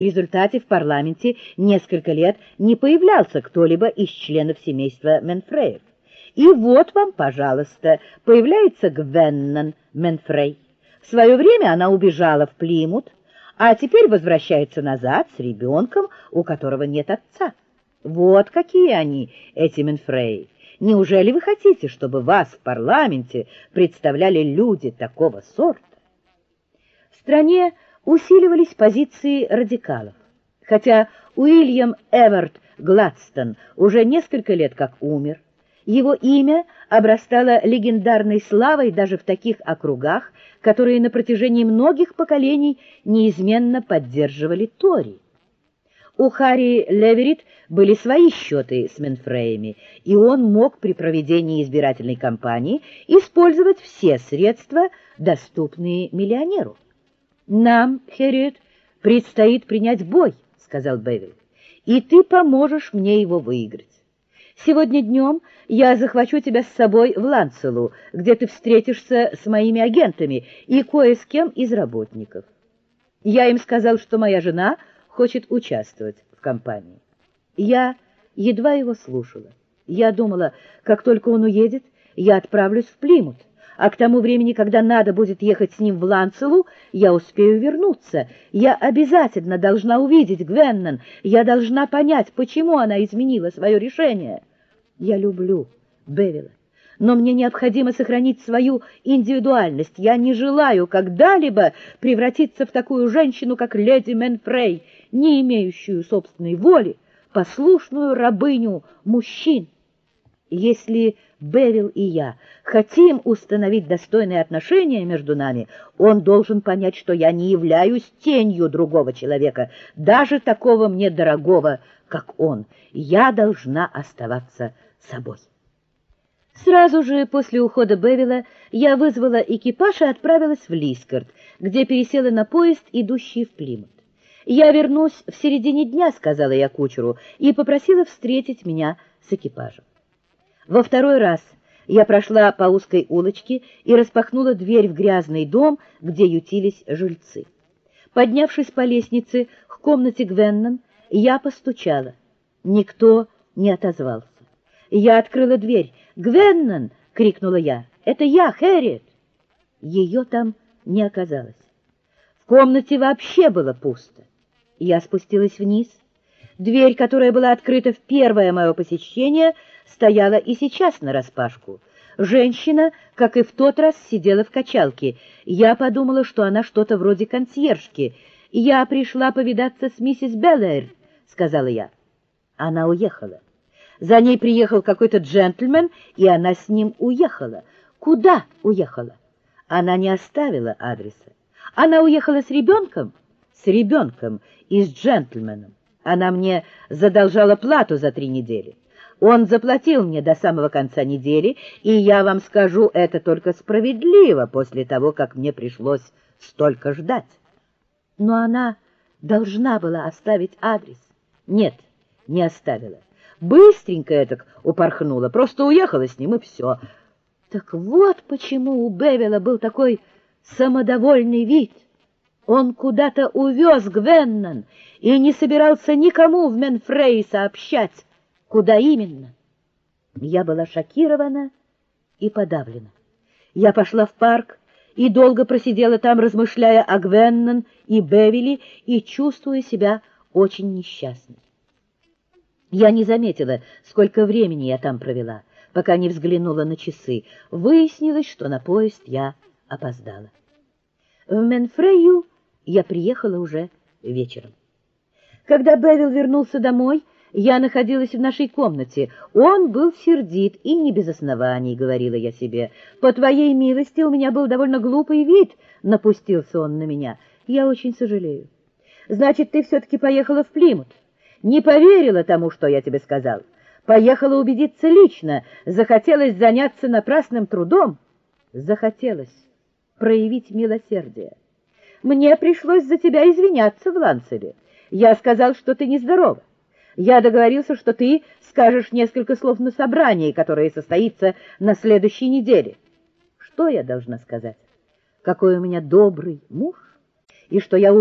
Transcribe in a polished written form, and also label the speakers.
Speaker 1: В результате в парламенте несколько лет не появлялся кто-либо из членов семейства Менфреев. И вот вам, пожалуйста, появляется Гвеннон Менфрей. В свое время она убежала в Плимут, а теперь возвращается назад с ребенком, у которого нет отца. Вот какие они, эти Менфреи. Неужели вы хотите, чтобы вас в парламенте представляли люди такого сорта? В стране усиливались позиции радикалов. Хотя Уильям Эверт Гладстон уже несколько лет как умер, его имя обрастало легендарной славой даже в таких округах, которые на протяжении многих поколений неизменно поддерживали Тори. У Харри Леверит были свои счеты с Менфреями, и он мог при проведении избирательной кампании использовать все средства, доступные миллионеру. «Нам, Хэрриет, предстоит принять бой», — сказал Бевиль, — «и ты поможешь мне его выиграть. Сегодня днем я захвачу тебя с собой в Ланцелу, где ты встретишься с моими агентами и кое с кем из работников. Я им сказал, что моя жена хочет участвовать в кампании». Я едва его слушала. Я думала, как только он уедет, я отправлюсь в Плимут, а к тому времени, когда надо будет ехать с ним в Ланцелу, я успею вернуться. Я обязательно должна увидеть Гвеннон, я должна понять, почему она изменила свое решение. Я люблю Бевила, но мне необходимо сохранить свою индивидуальность. Я не желаю когда-либо превратиться в такую женщину, как леди Менфрей, не имеющую собственной воли, послушную рабыню мужчин. Если Бевил и я хотим установить достойные отношения между нами, он должен понять, что я не являюсь тенью другого человека, даже такого мне дорогого, как он. Я должна оставаться собой. Сразу же после ухода Бевила я вызвала экипаж и отправилась в Лискард, где пересела на поезд, идущий в Плимут. «Я вернусь в середине дня», — сказала я кучеру, и попросила встретить меня с экипажем. Во второй раз я прошла по узкой улочке и распахнула дверь в грязный дом, где ютились жильцы. Поднявшись по лестнице к комнате Гвеннон, я постучала. Никто не отозвался. Я открыла дверь. «Гвеннон!» — крикнула я. «Это я, Хэрриет!» Ее там не оказалось. В комнате вообще было пусто. Я спустилась вниз. Дверь, которая была открыта в первое мое посещение, стояла и сейчас нараспашку. Женщина, как и в тот раз, сидела в качалке. Я подумала, что она что-то вроде консьержки. «Я пришла повидаться с миссис Беллэйр», — сказала я. Она уехала. За ней приехал какой-то джентльмен, и она с ним уехала. Куда уехала? Она не оставила адреса. Она уехала с ребенком? С ребенком и с джентльменом. Она мне задолжала плату за 3 недели. Он заплатил мне до самого конца недели, и я вам скажу, это только справедливо после того, как мне пришлось столько ждать. Но она должна была оставить адрес. Нет, не оставила. Быстренько этак упорхнула, просто уехала с ним, и все. Так вот почему у Бевила был такой самодовольный вид. Он куда-то увез Гвеннон и не собирался никому в Менфрее сообщать, куда именно. Я была шокирована и подавлена. Я пошла в парк и долго просидела там, размышляя о Гвеннон и Бевиле, и чувствуя себя очень несчастной. Я не заметила, сколько времени я там провела, пока не взглянула на часы. Выяснилось, что на поезд я опоздала. В Менфрею я приехала уже вечером. Когда Бевил вернулся домой, я находилась в нашей комнате. Он был сердит, и не без оснований, говорила я себе. По твоей милости у меня был довольно глупый вид, напустился он на меня. Я очень сожалею. Значит, ты все-таки поехала в Плимут. Не поверила тому, что я тебе сказал. Поехала убедиться лично. Захотелось заняться напрасным трудом. Захотелось проявить милосердие. Мне пришлось за тебя извиняться в Ланцеле. Я сказал, что ты нездорова. Я договорился, что ты скажешь несколько слов на собрании, которое состоится на следующей неделе. Что я должна сказать? Какой у меня добрый муж, и что я